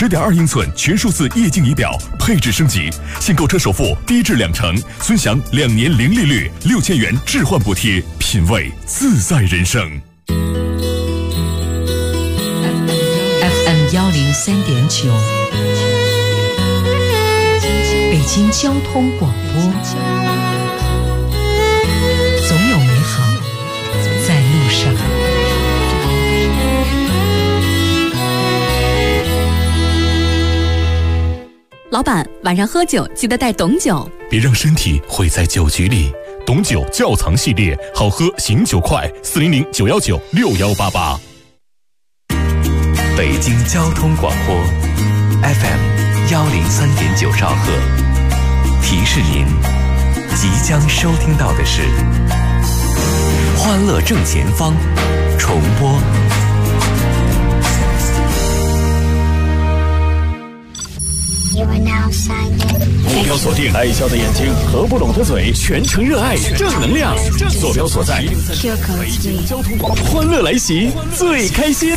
10.2英寸全数字液晶仪表，配置升级，现购车首付低至20%，尊享2年零利率，6000元置换补贴，品味自在人生。 FM 103.9，北京交通广播，总有美好在路上。 老板，晚上喝酒记得带董酒， 别让身体毁在酒局里。董酒窖藏系列，好喝醒酒快，400-919-6188。 北京交通广播 FM 103.9兆赫，提示您即将收听到的是欢乐正前方重播。 目标锁定爱笑的眼睛和不拢的嘴，全程热爱正能量。坐标所在北京交通广播，欢乐来袭，最开心。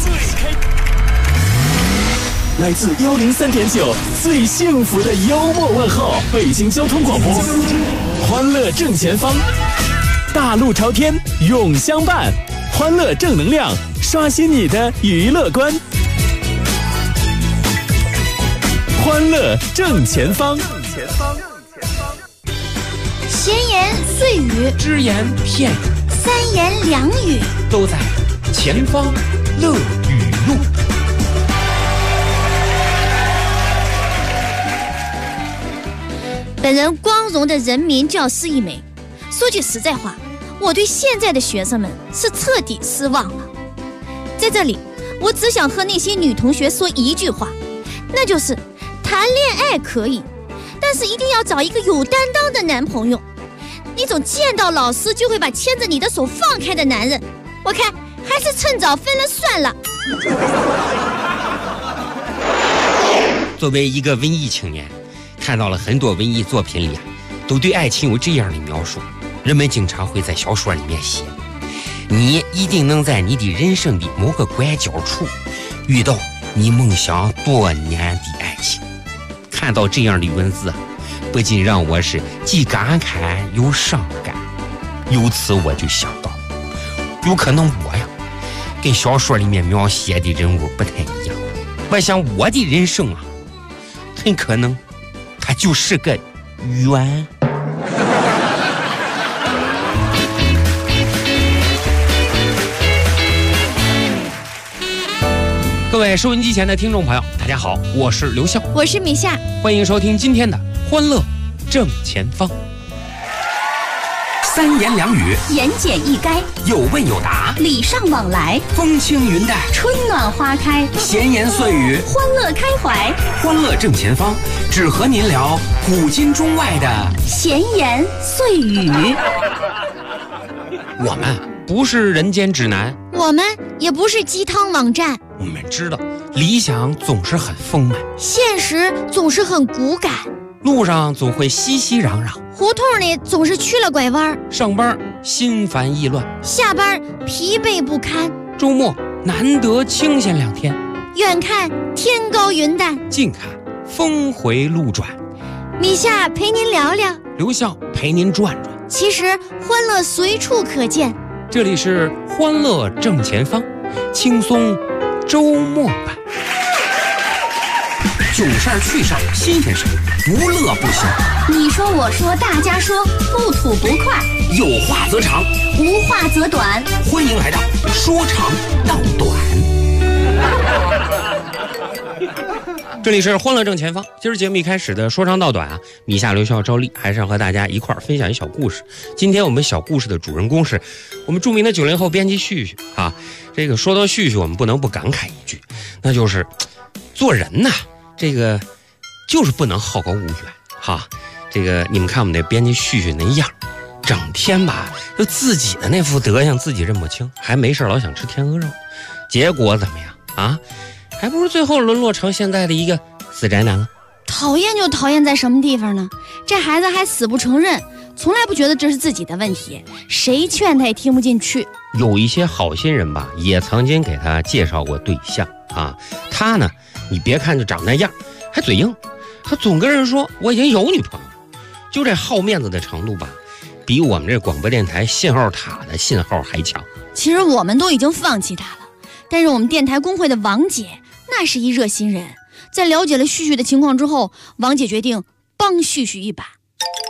来自103.9最幸福的幽默问候，北京交通广播，欢乐正前方，大路朝天永相伴，欢乐正能量，刷新你的娱乐观。欢乐正前方， 闲言碎语， 只言片语， 三言两语， 都在前方乐语录。 本人光荣的人民教师一枚。说句实在话，我对现在的学生们是彻底失望了。在这里，我只想和那些女同学说一句话，那就是谈恋爱可以，但是一定要找一个有担当的男朋友。那种见到老师就会把牵着你的手放开的男人，我看还是趁早分了算了。 作为一个文艺青年，看到了很多文艺作品里都对爱情有这样的描述。人们经常会在小说里面写，你一定能在你的人生的某个拐角处遇到你梦想多年的爱情。看到这样的文字，不禁让我是既感慨又伤感。由此我就想到，有可能我跟小说里面描写的人物不太一样。我想我的人生很可能它就是个圆。各位收音机前的听众朋友，大家好，我是刘笑， 我是米夏， 欢迎收听今天的欢乐正前方。三言两语， 言简意赅， 有问有答， 礼尚往来， 风轻云淡， 春暖花开， 闲言碎语， 欢乐开怀。 欢乐正前方，只和您聊古今中外的闲言碎语。 我们不是人间指南， 我们也不是鸡汤网站。 我们知道理想总是很丰满， 现实总是很骨感， 路上总会熙熙攘攘， 胡同里总是曲了拐弯， 上班心烦意乱， 下班疲惫不堪， 周末难得清闲2天， 远看天高云淡， 近看峰回路转。 米夏陪您聊聊， 刘笑陪您转转。 其实欢乐随处可见， 这里是欢乐正前方，轻松周末版。囧事儿趣事儿新鲜事儿，不乐不行。 你说我说大家说，不吐不快， 有话则长， 无话则短。 欢迎来到说长道短。这里是欢乐正前方。今儿节目一开始的说长道短米夏、刘笑、赵丽还是要和大家一块儿分享一小故事。今天我们小故事的主人公是我们著名的90后编辑旭旭这个说到旭旭，我们不能不感慨一句，那就是做人这个就是不能好高骛远这个你们看我们那编辑旭旭那样，整天就自己的那副德行自己认不清，还没事老想吃天鹅肉，结果怎么样还不如最后沦落成现在的一个死宅男了。 讨厌就讨厌在什么地方呢？这孩子还死不承认，从来不觉得这是自己的问题，谁劝他也听不进去。 有一些好心人也曾经给他介绍过对象他呢你别看就长那样，还嘴硬，他总跟人说我已经有女朋友了，就这好面子的程度吧，比我们这广播电台信号塔的信号还强。 其实我们都已经放弃他了，但是我们电台工会的王姐那是一热心人，在了解了旭旭的情况之后，王姐决定帮旭旭一把。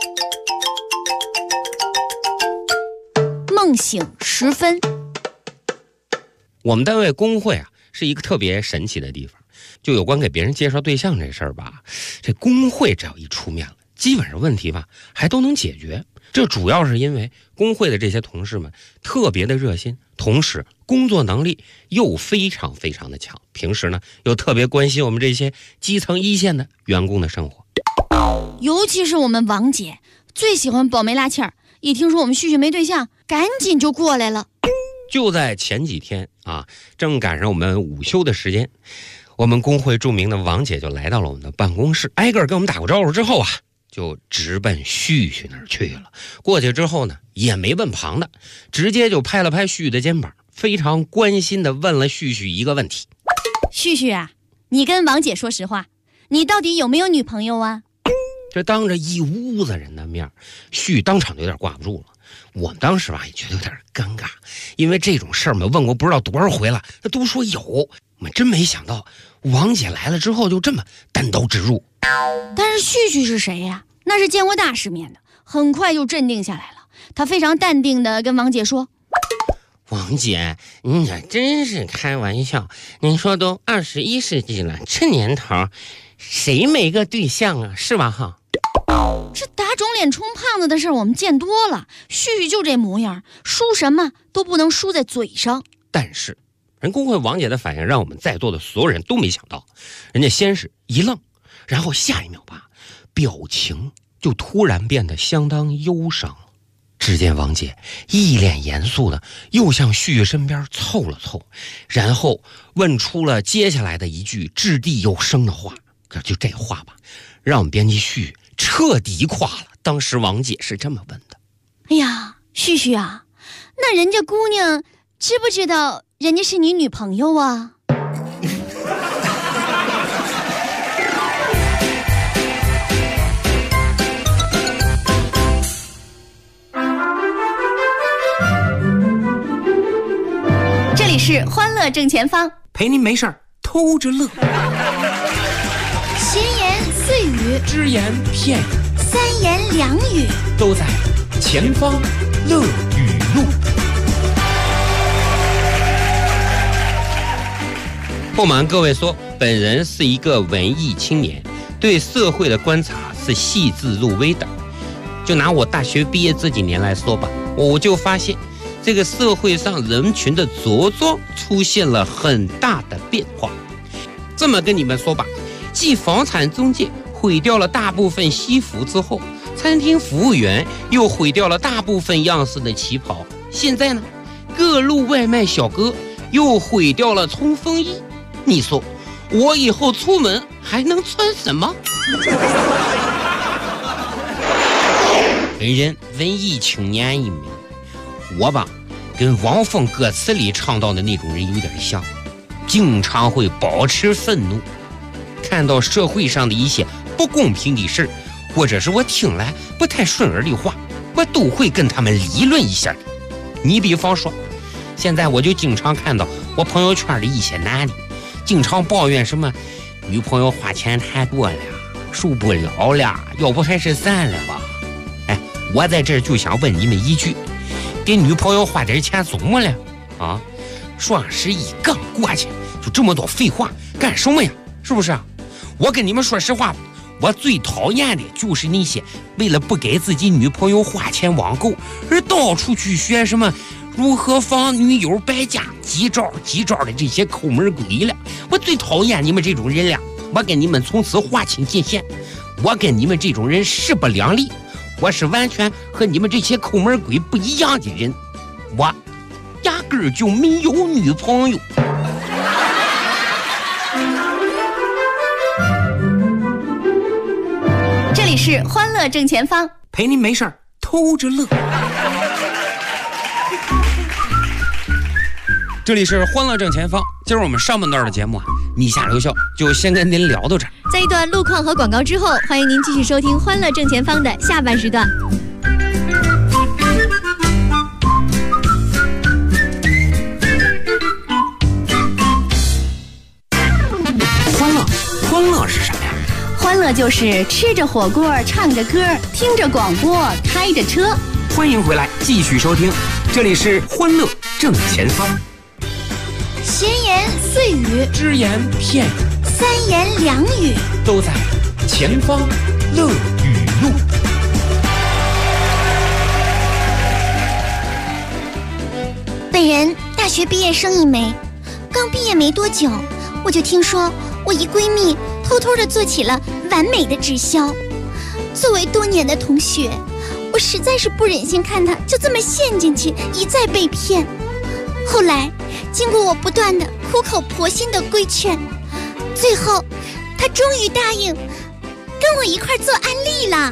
梦醒时分， 我们单位工会啊是一个特别神奇的地方，就有关给别人介绍对象这事儿吧，这工会只要一出面了，基本上问题吧还都能解决。这主要是因为工会的这些同事们特别的热心，同时工作能力又非常非常的强，平时呢又特别关心我们这些基层一线的员工的生活。 尤其是我们王姐最喜欢保媒拉纤儿，一听说我们旭旭没对象，赶紧就过来了。 就在前几天啊，正赶上我们午休的时间，我们工会著名的王姐就来到了我们的办公室，挨个跟我们打过招呼之后啊，就直奔旭旭那儿去了。过去之后呢，也没问旁的，直接就拍了拍旭旭的肩膀，非常关心地问了旭旭一个问题： 旭旭啊，你跟王姐说实话，你到底有没有女朋友啊？ 这当着一屋子人的面，旭当场就有点挂不住了。我们当时吧也觉得有点尴尬，因为这种事儿嘛问过不知道多少回了，他都说有，我们真没想到王姐来了之后就这么单刀直入。 但是旭旭是谁呀？那是见过大世面的，很快就镇定下来了。他非常淡定地跟王姐说： 王姐，你可真是开玩笑，您说都21世纪了，这年头谁没个对象啊，是吧哈？ 这打肿脸充胖子的事我们见多了，旭旭就这模样，输什么都不能输在嘴上。 但是人工会王姐的反应让我们在座的所有人都没想到，人家先是一愣，然后下一秒吧，表情就突然变得相当忧伤了。只见王姐一脸严肃的又向旭旭身边凑了凑，然后问出了接下来的一句掷地有声的话。可就这话吧，让我们编辑旭彻底垮了。当时王姐是这么问的： 哎呀，旭旭啊，那人家姑娘知不知道人家是你女朋友啊？这里是欢乐正前方， 陪您没事偷着乐。 闲言碎语， 只言片语， 三言两语， 都在前方乐语录。 不瞒各位说，本人是一个文艺青年，对社会的观察是细致入微的。就拿我大学毕业这几年来说吧，我就发现这个社会上人群的着装出现了很大的变化。这么跟你们说吧，继房产中介毁掉了大部分西服之后，餐厅服务员又毁掉了大部分样式的旗袍，现在呢，各路外卖小哥又毁掉了冲锋衣。你说我以后出门还能穿什么？本人文艺青年一枚，我吧跟汪峰歌词里唱到的那种人有点像，经常会保持愤怒，看到社会上的一些不公平的事，或者是我听来不太顺耳的话，我都会跟他们理论一下。你比方说，现在我就经常看到我朋友圈里一些男的经常抱怨什么女朋友花钱太多了，受不了了，要不还是散了吧。哎，我在这就想问你们一句，给女朋友花点钱怎么了啊？双11刚过去就这么多废话干什么呀？是不是啊？我跟你们说实话，我最讨厌的就是那些为了不给自己女朋友花钱网购而到处去学什么如何防女友败家几招的这些抠门鬼了。我最讨厌你们这种人了，我跟你们从此划清界限，我跟你们这种人势不两立，我是完全和你们这些抠门鬼不一样的人，我压根儿就没有女朋友。 这里是欢乐正前方， 陪您没事偷着乐。 这里是欢乐正前方，今儿我们上半段的节目啊， 米夏留校就先跟您聊到这儿。 在一段路况和广告之后，欢迎您继续收听《欢乐正前方》的下半时段。 欢乐是什么呀？ 欢乐就是吃着火锅，唱着歌，听着广播，开着车。 欢迎回来，继续收听，这里是欢乐正前方。 闲言碎语， 只言片语， 三言两语， 都在前方乐语录。 本人大学毕业生一枚，刚毕业没多久，我就听说我一闺蜜偷偷地做起了完美的直销。作为多年的同学，我实在是不忍心看她就这么陷进去，一再被骗。后来经过我不断的苦口婆心的规劝，最后她终于答应跟我一块做安利了。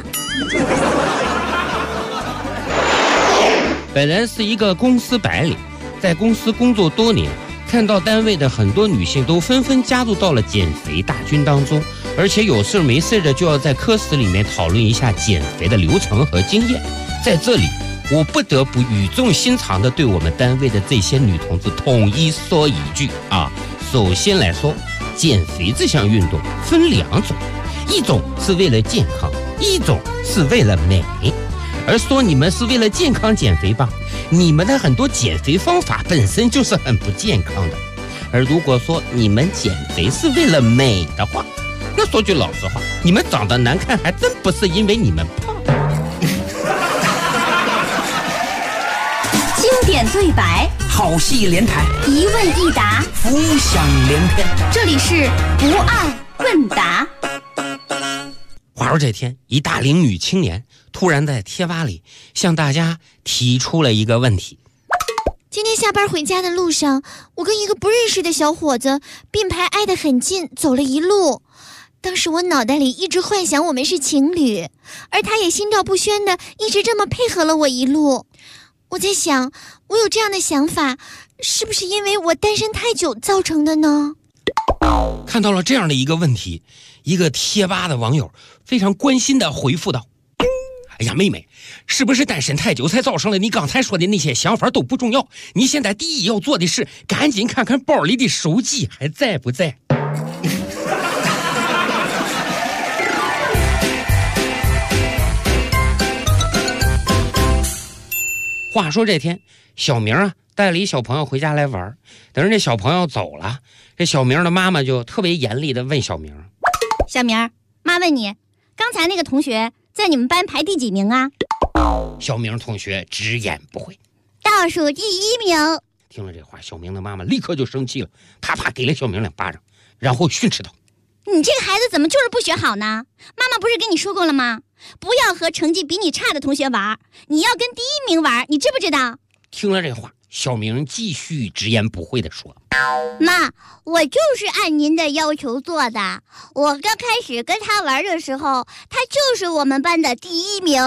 本人是一个公司白领，在公司工作多年，看到单位的很多女性都纷纷加入到了减肥大军当中，而且有事没事的就要在科室里面讨论一下减肥的流程和经验。在这里我不得不语重心长地对我们单位的这些女同志统一说一句啊，首先来说，减肥这项运动分两种，一种是为了健康，一种是为了美。而说你们是为了健康减肥吧，你们的很多减肥方法本身就是很不健康的。而如果说你们减肥是为了美的话，那说句老实话，你们长得难看还真不是因为你们胖。 经典对白， 好戏连台， 一问一答， 浮想联翩。 这里是不二问答。 话说这天，一大龄女青年突然在贴吧里向大家提出了一个问题。 今天下班回家的路上，我跟一个不认识的小伙子并排挨得很近，走了一路。当时我脑袋里一直幻想我们是情侣，而他也心照不宣的一直这么配合了我一路。我在想，我有这样的想法，是不是因为我单身太久造成的呢？ 看到了这样的一个问题，一个贴吧的网友非常关心的回复道：哎呀，妹妹，是不是单身太久才造成了你刚才说的那些想法都不重要，你现在第一要做的是赶紧看看包里的手机还在不在。话说这天，小明啊带了一小朋友回家来玩，等着这小朋友走了，这小明的妈妈就特别严厉的问小明： 小明，妈问你，刚才那个同学在你们班排第几名啊？ 小明同学直言不讳： 倒数第1名。 听了这话，小明的妈妈立刻就生气了，啪啪给了小明2巴掌，然后训斥道： 你这个孩子怎么就是不学好呢？妈妈不是跟你说过了吗？不要和成绩比你差的同学玩，你要跟第1名玩，你知不知道？ 听了这话，小明继续直言不讳地说： 妈，我就是按您的要求做的。我刚开始跟他玩的时候，他就是我们班的第1名。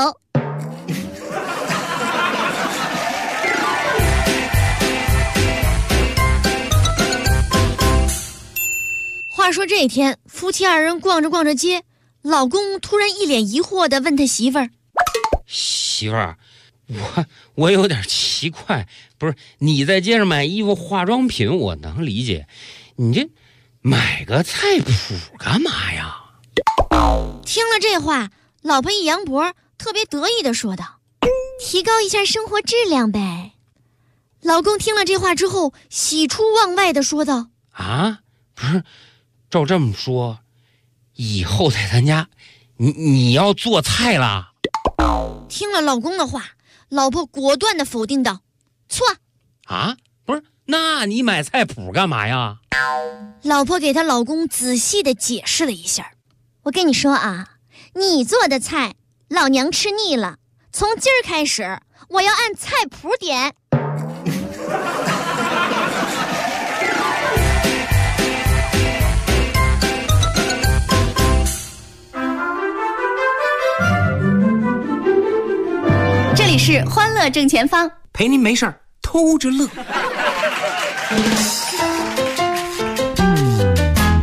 话说这天，夫妻2人逛着逛着街，老公突然一脸疑惑地问他媳妇儿： 媳妇儿，我有点奇怪，不是你在街上买衣服化妆品我能理解，你这买个菜谱干嘛呀？ 听了这话，老婆一扬脖，特别得意地说道：提高一下生活质量呗。老公听了这话之后，喜出望外地说道： 啊，不是，照这么说，以后在咱家你要做菜啦？ 听了老公的话，老婆果断地否定道：错啊，不是，那你买菜谱干嘛呀？ 老婆给她老公仔细地解释了一下：我跟你说啊，你做的菜老娘吃腻了，从今儿开始我要按菜谱点。 这里是欢乐正前方， 陪您没事儿偷着乐。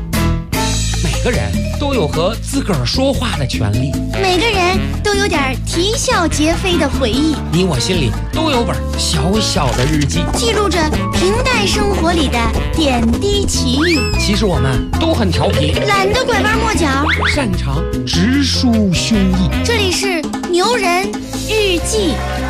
都有和自个儿说话的权利， 每个人都有点啼笑皆非的回忆， 你我心里都有本小小的日记， 记录着平淡生活里的点滴奇遇。 其实我们都很调皮， 懒得拐弯抹角， 擅长直抒胸臆。 这里是牛人日记。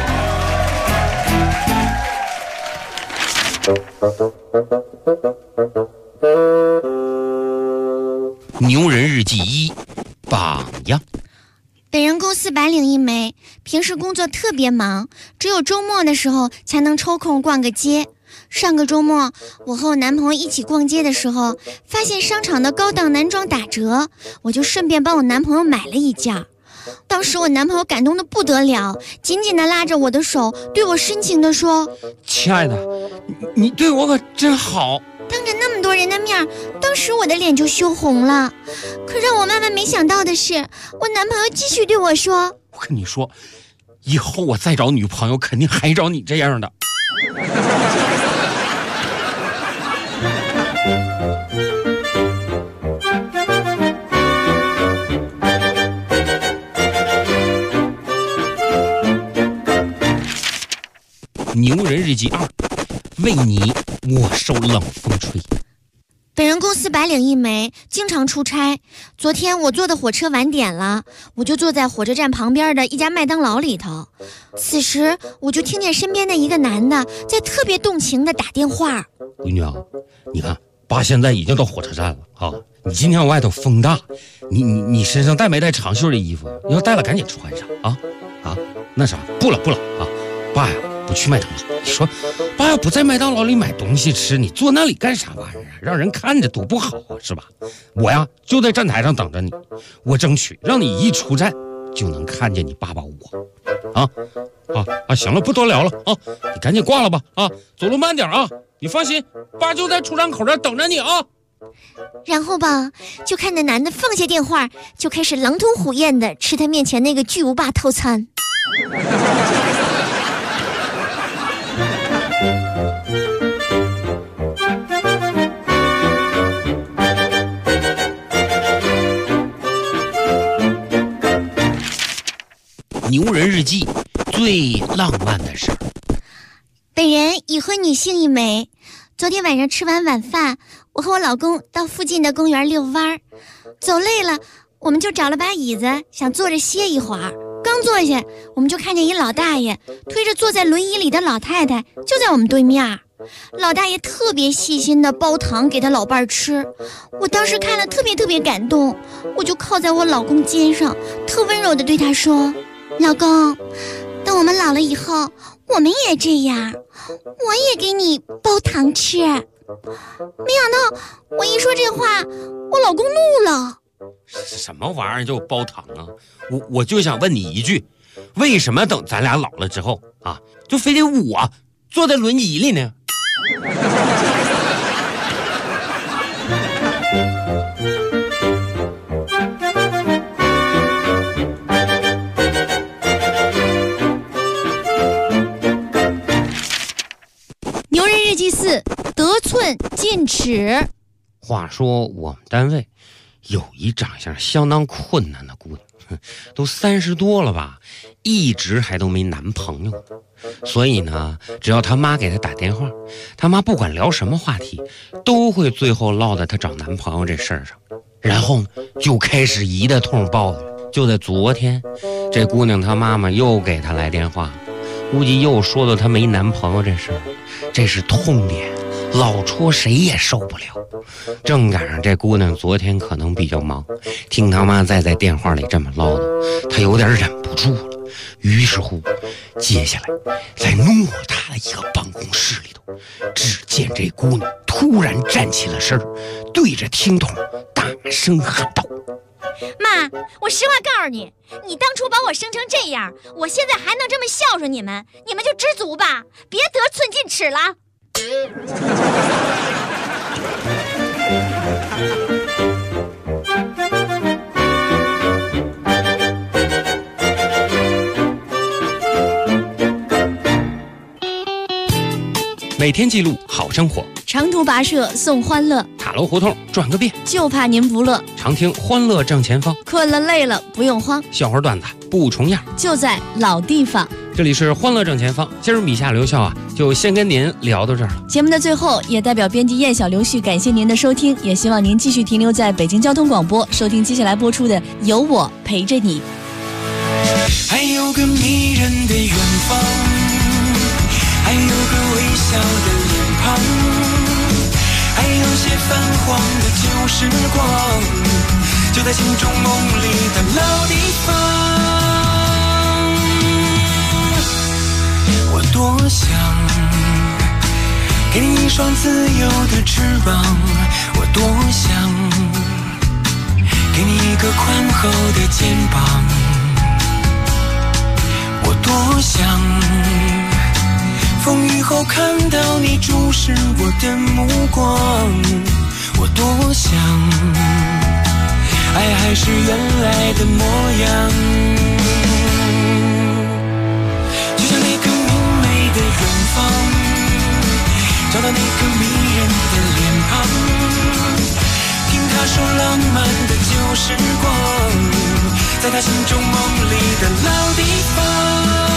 牛人日记1，榜样。 本人公司白领一枚，平时工作特别忙，只有周末的时候才能抽空逛个街。上个周末，我和我男朋友一起逛街的时候，发现商场的高档男装打折，我就顺便帮我男朋友买了一件。当时我男朋友感动得不得了，紧紧地拉着我的手，对我深情地说：“ 亲爱的，你对我可真好。” 当着那么多人的面，当时我的脸就羞红了。可让我万万没想到的是，我男朋友继续对我说：“ 我跟你说，以后我再找女朋友，肯定还找你这样的。”牛人日记2，为你我受冷风吹。 本人公司白领一枚，经常出差。昨天我坐的火车晚点了，我就坐在火车站旁边的一家麦当劳里头。此时我就听见身边的一个男的在特别动情地打电话：“ 闺女啊，你看爸现在已经到火车站了啊，你今天外头风大，你身上带没带长袖的衣服？要带了赶紧穿上啊！那啥，不了啊，爸呀。”不去麦当劳，你说爸要不在麦当劳里买东西吃，你坐那里干啥玩意儿？让人看着多不好啊，是吧？我呀就在站台上等着你，我争取让你一出站就能看见你爸爸我。行了，不多聊了啊，你赶紧挂了吧啊，走路慢点啊，你放心，爸就在出站口这等着你啊。 然后吧，就看那男的放下电话，就开始狼吞虎咽的吃他面前那个巨无霸套餐。 牛人日记最浪漫的事儿。 本人已婚女性一枚。昨天晚上吃完晚饭，我和我老公到附近的公园遛弯，走累了，我们就找了把椅子，想坐着歇一会儿。刚坐下，我们就看见一老大爷推着坐在轮椅里的老太太，就在我们对面。老大爷特别细心的煲汤给他老伴儿吃，我当时看了特别感动，我就靠在我老公肩上，特温柔的对他说：“老公，等我们老了以后，我们也这样，我也给你煲汤吃。”没想到我一说这话，我老公怒了。 什么玩意儿就煲汤啊？我就想问你一句，为什么等咱俩老了之后啊，就非得我坐在轮椅里呢？ 牛人日记4，得寸进尺。 话说我们单位有一长相相当困难的姑娘，都30多了吧，一直还都没男朋友。所以呢，只要他妈给他打电话，他妈不管聊什么话题，都会最后落在他找男朋友这事儿上。然后就开始一大通抱怨。就在昨天，这姑娘她妈妈又给她来电话，估计又说到她没男朋友这事儿，这是痛点，老戳谁也受不了。正赶上这姑娘昨天可能比较忙，听他妈在电话里这么唠叨，她有点忍不住了。于是乎，接下来在偌大的一个办公室里头，只见这姑娘突然站起了身，对着听筒大声喊道：“ 妈，我实话告诉你，你当初把我生成这样，我现在还能这么孝顺你们，你们就知足吧，别得寸进尺了。” 每天记录好生活， 长途跋涉送欢乐， 塔楼胡同转个遍， 就怕您不乐。 常听欢乐正前方， 困了累了不用慌， 笑话段子不重样， 就在老地方。 这里是欢乐正前方，今儿米夏留校就先跟您聊到这儿了。 节目的最后，也代表编辑燕小刘旭感谢您的收听，也希望您继续停留在北京交通广播，收听接下来播出的《有我陪着你》。 还有个迷人的远方，还有个微笑的脸庞，还有些泛黄的旧时光，就在心中梦里的老地方。我多想给你一双自由的翅膀，我多想给你一个宽厚的肩膀，我多想风雨后看到你注视我的目光，我多想爱还是原来的模样，就像那个明媚的远方，找到那个迷人的脸庞，听他说浪漫的旧时光，在他心中梦里的老地方。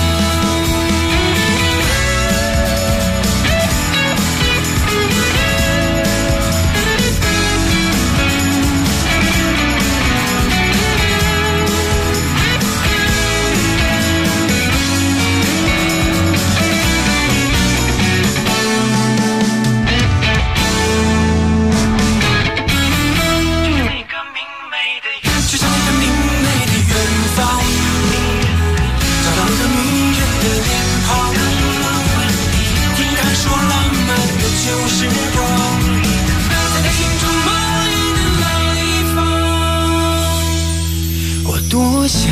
多想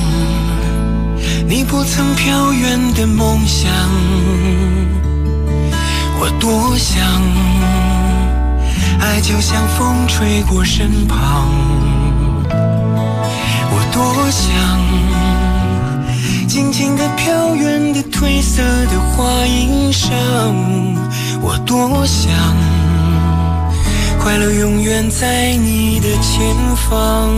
你不曾飘远的梦想，我多想爱就像风吹过身旁，我多想静静地飘远的褪色的花衣裳，我多想快乐永远在你的前方。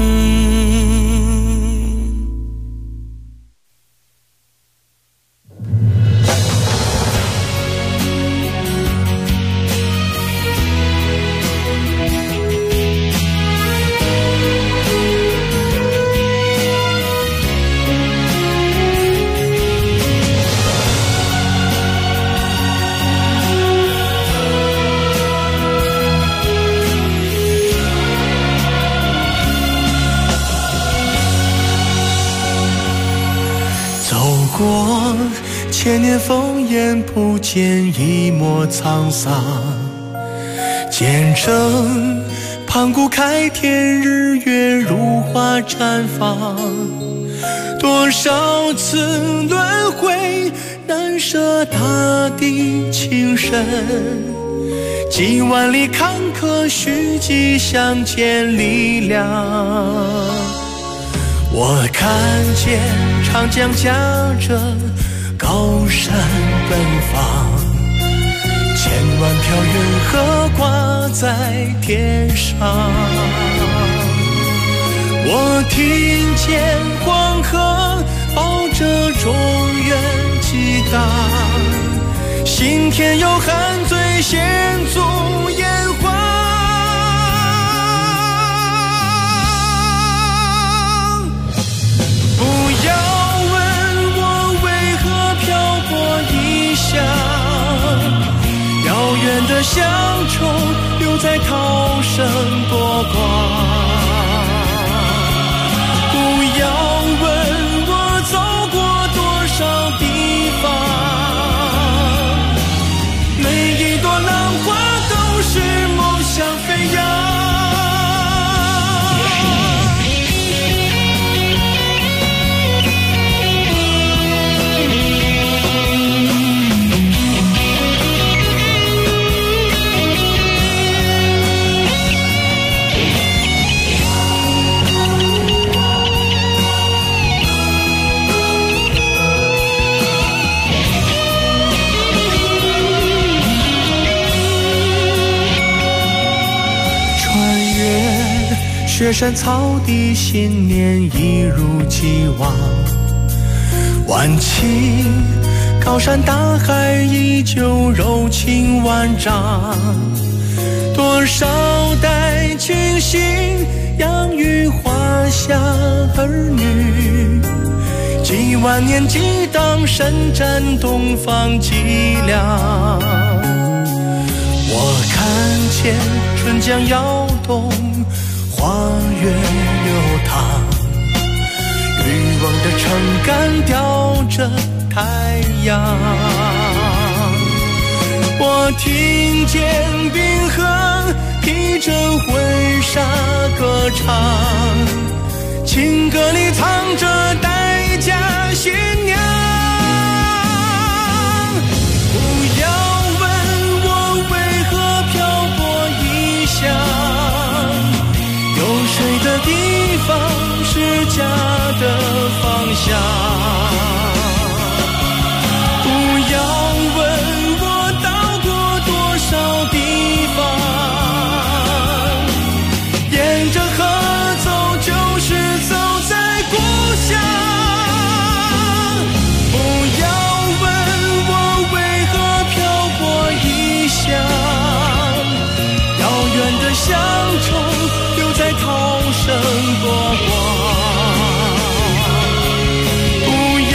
过千年烽烟，不见一抹沧桑，见证盘古开天，日月如花绽放，多少次轮回，难舍大地情深，几万里坎坷，虚迹相见力量。我看见长江驾着高山奔放，千万条云河挂在天上。我听见黄河抱着中原激荡，心田有汉醉献足炎黄。不要问我为何漂泊异乡，遥远的乡愁留在涛声波光。不要问我走过多少地方，每一朵浪花都是梦想飞扬。 雪山草地，新年一如既往。晚晴，高山大海依旧柔情万丈。多少代群星养育华夏儿女，几万年激荡，神战东方脊梁。我看见春江摇动，花月流淌，渔翁的撑杆吊着太阳。我听见冰河披着婚纱歌唱，情歌里藏着待嫁新娘。不要问我为何漂泊异乡，有水的地方是家的方向。不要问我到过多少地方，沿着河走就是走在故乡。不要问我为何漂泊异乡，遥远的乡愁留在涛声波光。不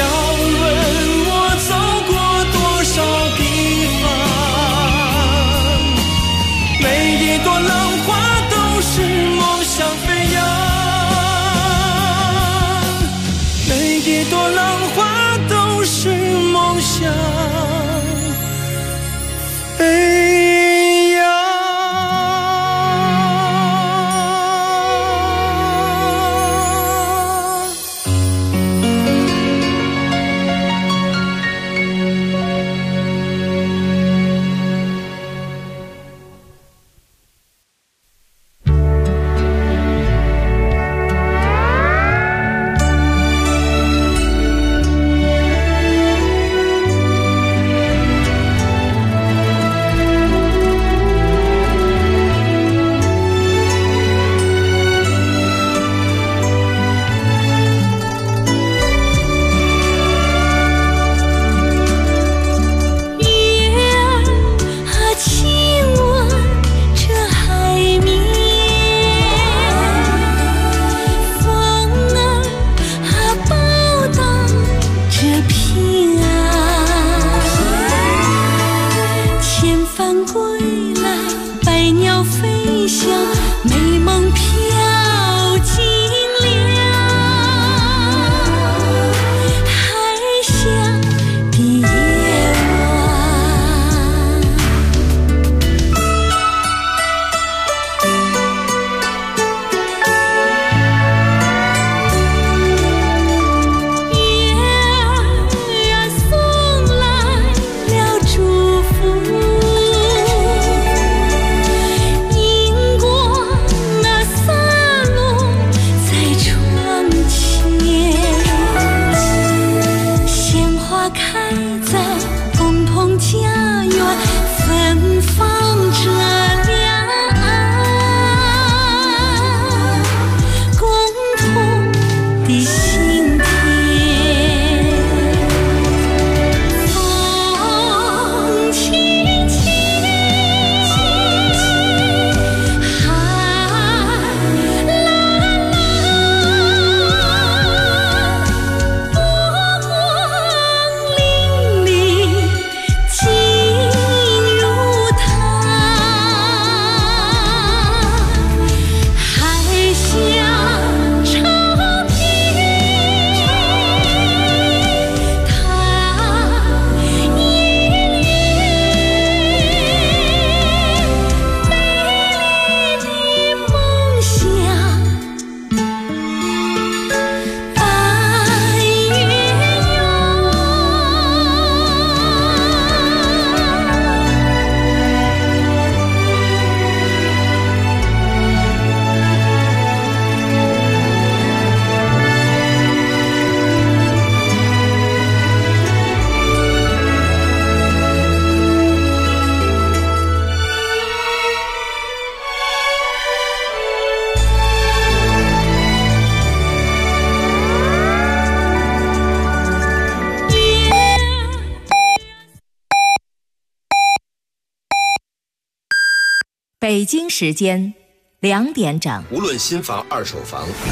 北京时间2点整。 无论新房二手房。